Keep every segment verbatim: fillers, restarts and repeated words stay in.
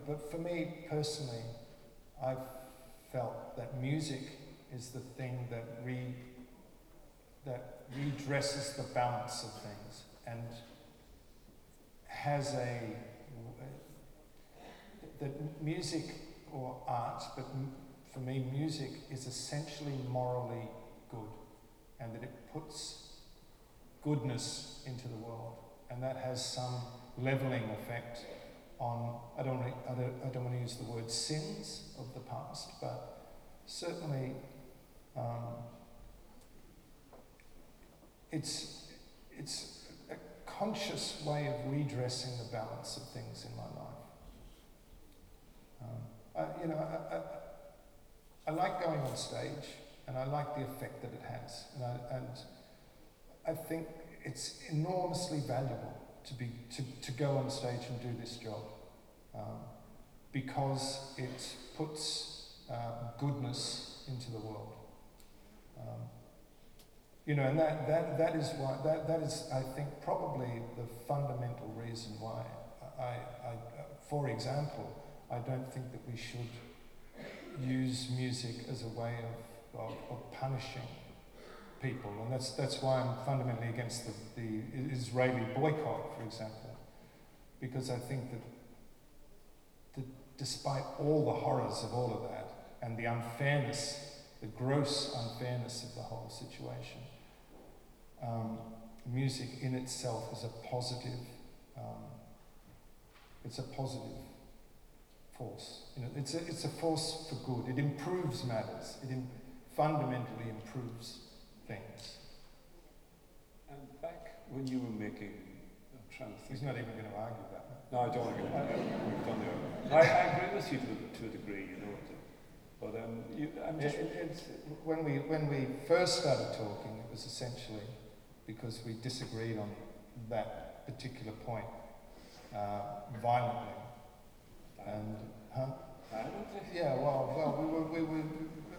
but for me personally, I've felt that music is the thing that re that redresses the balance of things and has a that music or art, but m- for me, music is essentially morally good, and that it puts goodness into the world, and that has some leveling effect on, I don't, re- I don't, I don't want to use the word sins of the past, but certainly um, it's, it's a conscious way of redressing the balance of things in my life. Um, I, you know, I, I, I like going on stage, and I like the effect that it has, and I, and I think it's enormously valuable to be to, to go on stage and do this job, um, because it puts uh, goodness into the world. Um, you know, and that, that, that is why that, that is, I think, probably the fundamental reason why I, I, for example, I don't think that we should use music as a way of, of, of punishing people, and that's that's why I'm fundamentally against the, the Israeli boycott, for example, because I think that, that despite all the horrors of all of that and the unfairness, the gross unfairness of the whole situation, um, music in itself is a positive, um, it's a positive force. You know, it's a it's a force for good. It improves matters. It in, fundamentally improves things. And back when you were making, I'm trying to think. He's not even going to argue about that. No, I don't want to get into that. We've done the I, I agree with you to, to a degree, you know. But um, you, I'm just. It, it, it's, when we when we first started talking, it was essentially because we disagreed on that particular point uh, violently. And huh? Yeah, well, well, we were we were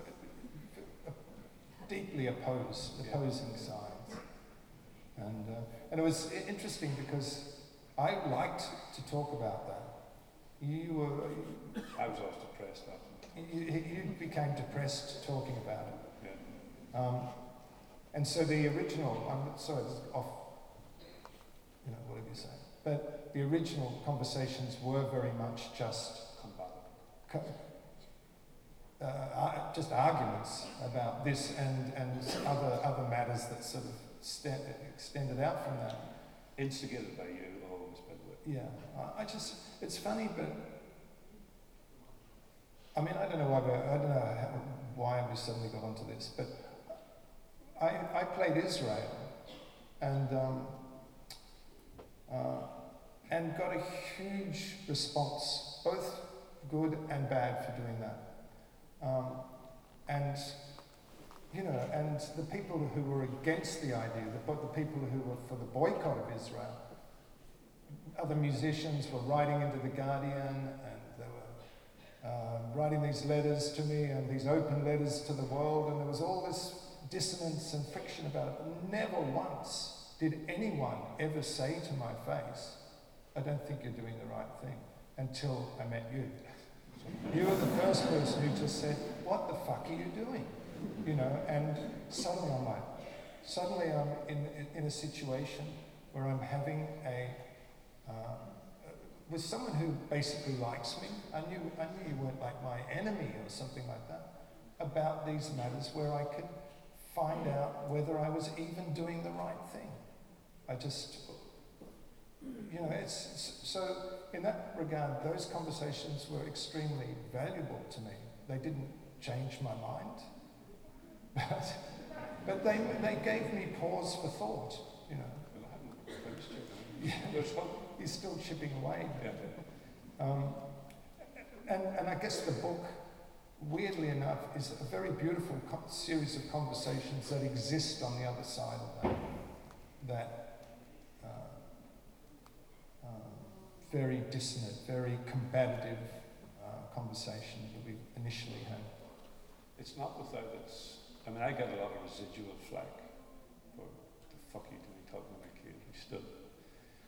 deeply opposed, opposing sides, and uh, and it was interesting because I liked to talk about that. You were. I was always depressed after. You, you became depressed talking about it. Yeah. Um, and so the original. I'm sorry, this is off. You know, whatever you say. But the original conversations were very much just uh, just arguments about this and, and other other matters that sort of st- extended out from that. Instigated by you, always, by the way. Yeah, I, I just, it's funny, but I mean, I don't know why, I don't know how, why we suddenly got onto this, but I, I played Israel, and um, uh, and got a huge response, both good and bad, for doing that. Um, and, you know, and the people who were against the idea, the, the people who were for the boycott of Israel, other musicians were writing into The Guardian, and they were uh, writing these letters to me, and these open letters to the world, and there was all this dissonance and friction about it. But never once did anyone ever say to my face, I don't think you're doing the right thing, until I met you. You were the first person who just said, what the fuck are you doing? You know, and suddenly I'm like, suddenly I'm in in a situation where I'm having a, uh, with someone who basically likes me. I knew, I knew you weren't like my enemy or something like that, about these matters where I could find out whether I was even doing the right thing. I just, you know, it's, it's so in that regard, those conversations were extremely valuable to me. They didn't change my mind, but but they they gave me pause for thought. You know, well, I haven't finished it. Yeah. He's still chipping away. Yeah. Um, and and I guess the book, weirdly enough, is a very beautiful co- series of conversations that exist on the other side of that. That. Very dissonant, very combative uh, conversation that we initially had. It's not without its. I mean, I get a lot of residual flack for the fuck you doing talking about Keane. We stood